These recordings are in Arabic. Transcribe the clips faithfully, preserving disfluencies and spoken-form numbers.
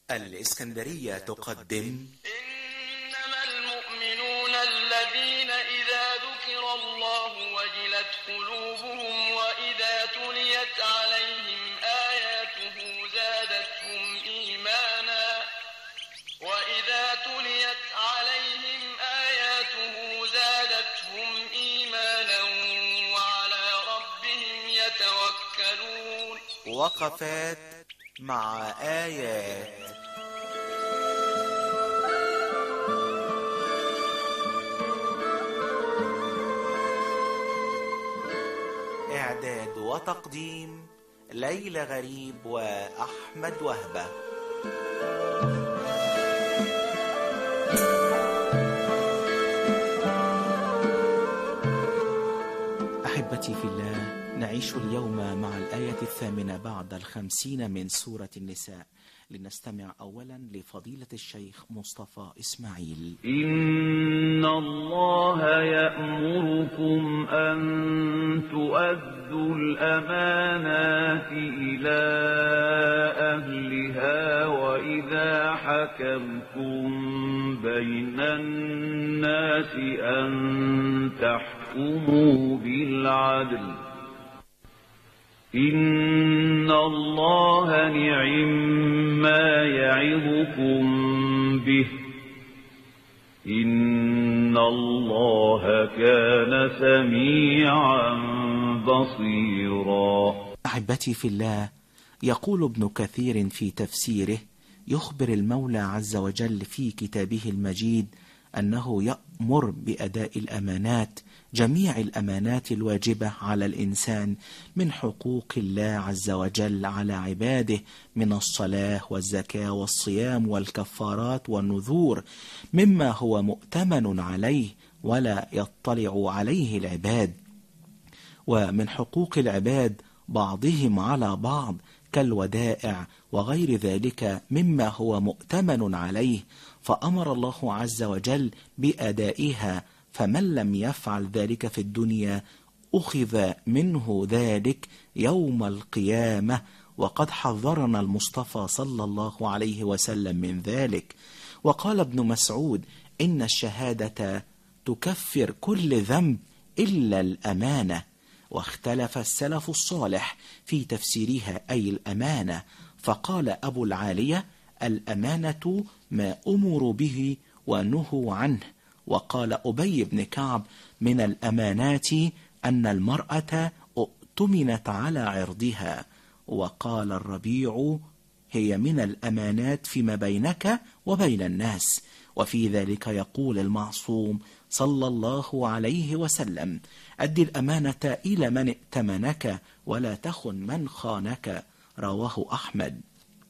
الإسكندرية تقدم إنما المؤمنون الذين إذا ذكر الله وجلت قلوبهم وإذا تليت عليهم آياته زادتهم إيمانا وإذا تليت عليهم آياته زادتهم إيمانا وعلى ربهم يتوكلون. وقفات مع آيات. إعداد وتقديم ليلى غريب وأحمد وهبة. أحبتي في الله، نعيش اليوم مع الآية الثامنة بعد الخمسين من سورة النساء. لنستمع أولا لفضيلة الشيخ مصطفى إسماعيل. إن الله يأمركم أن تؤدوا الأمانات إلى أهلها وإذا حكمتم بين الناس أن تحكموا بالعدل إن الله نعما يعظكم به إن الله كان سميعا بصيرا. أحبتي في الله، يقول ابن كثير في تفسيره: يخبر المولى عز وجل في كتابه المجيد أنه يأمر بأداء الأمانات، جميع الأمانات الواجبة على الإنسان من حقوق الله عز وجل على عباده من الصلاة والزكاة والصيام والكفارات والنذور، مما هو مؤتمن عليه ولا يطلع عليه العباد، ومن حقوق العباد بعضهم على بعض كالودائع وغير ذلك مما هو مؤتمن عليه، فأمر الله عز وجل بأدائها، فمن لم يفعل ذلك في الدنيا أخذ منه ذلك يوم القيامة، وقد حذرنا المصطفى صلى الله عليه وسلم من ذلك. وقال ابن مسعود: إن الشهادة تكفر كل ذنب إلا الأمانة. واختلف السلف الصالح في تفسيرها أي الأمانة، فقال أبو العالية: الأمانة ما أمروا به ونهوا عنه. وقال أبي بن كعب: من الأمانات أن المرأة اؤتمنت على عرضها. وقال الربيع: هي من الأمانات فيما بينك وبين الناس. وفي ذلك يقول المعصوم صلى الله عليه وسلم: أد الأمانة إلى من ائتمنك ولا تخن من خانك. رواه أحمد.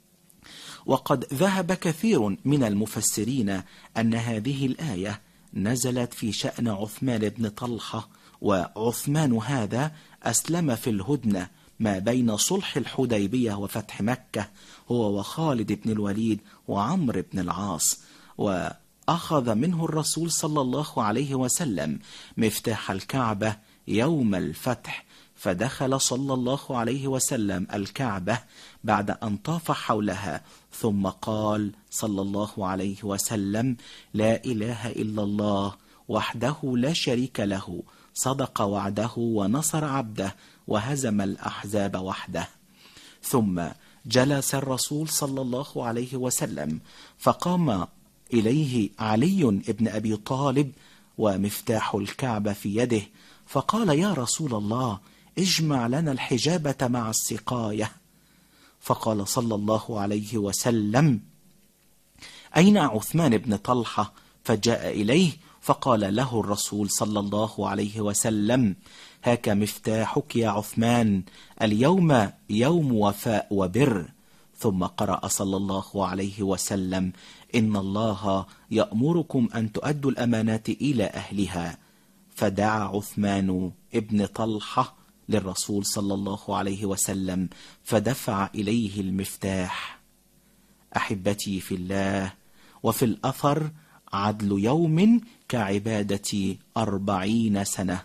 وقد ذهب كثير من المفسرين أن هذه الآية نزلت في شأن عثمان بن طلحة، وعثمان هذا أسلم في الهدنة ما بين صلح الحديبية وفتح مكة، هو وخالد بن الوليد وعمر بن العاص، وأخذ منه الرسول صلى الله عليه وسلم مفتاح الكعبة يوم الفتح، فدخل صلى الله عليه وسلم الكعبة بعد أن طاف حولها، ثم قال صلى الله عليه وسلم: لا إله إلا الله وحده لا شريك له، صدق وعده ونصر عبده وهزم الأحزاب وحده. ثم جلس الرسول صلى الله عليه وسلم، فقام إليه علي بن أبي طالب ومفتاح الكعبة في يده، فقال: يا رسول الله، اجمع لنا الحجابة مع السقاية. فقال صلى الله عليه وسلم: أين عثمان بن طلحة؟ فجاء إليه فقال له الرسول صلى الله عليه وسلم: هاك مفتاحك يا عثمان، اليوم يوم وفاء وبر. ثم قرأ صلى الله عليه وسلم: إن الله يأمركم أن تؤدوا الأمانات إلى أهلها. فدعا عثمان ابن طلحة للرسول صلى الله عليه وسلم فدفع إليه المفتاح. أحبتي في الله، وفي الأثر: عدل يوم كعبادة أربعين سنة.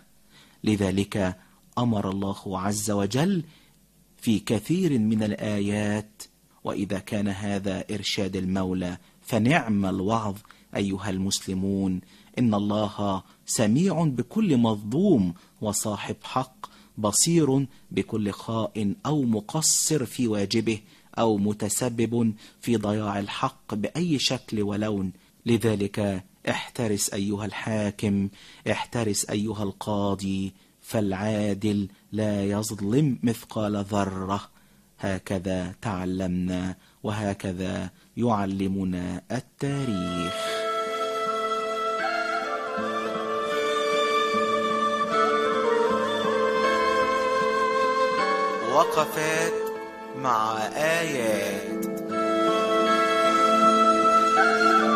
لذلك أمر الله عز وجل في كثير من الآيات وإذا كان هذا إرشاد المولى فنعم الوعظ أيها المسلمون. إن الله سميع بكل مظلوم وصاحب حق، بصير بكل خائن أو مقصر في واجبه أو متسبب في ضياع الحق بأي شكل ولون. لذلك احترس أيها الحاكم، احترس أيها القاضي، فالعادل لا يظلم مثقال ذرة. هكذا تعلمنا وهكذا يعلمنا التاريخ. وقفات مع آيات.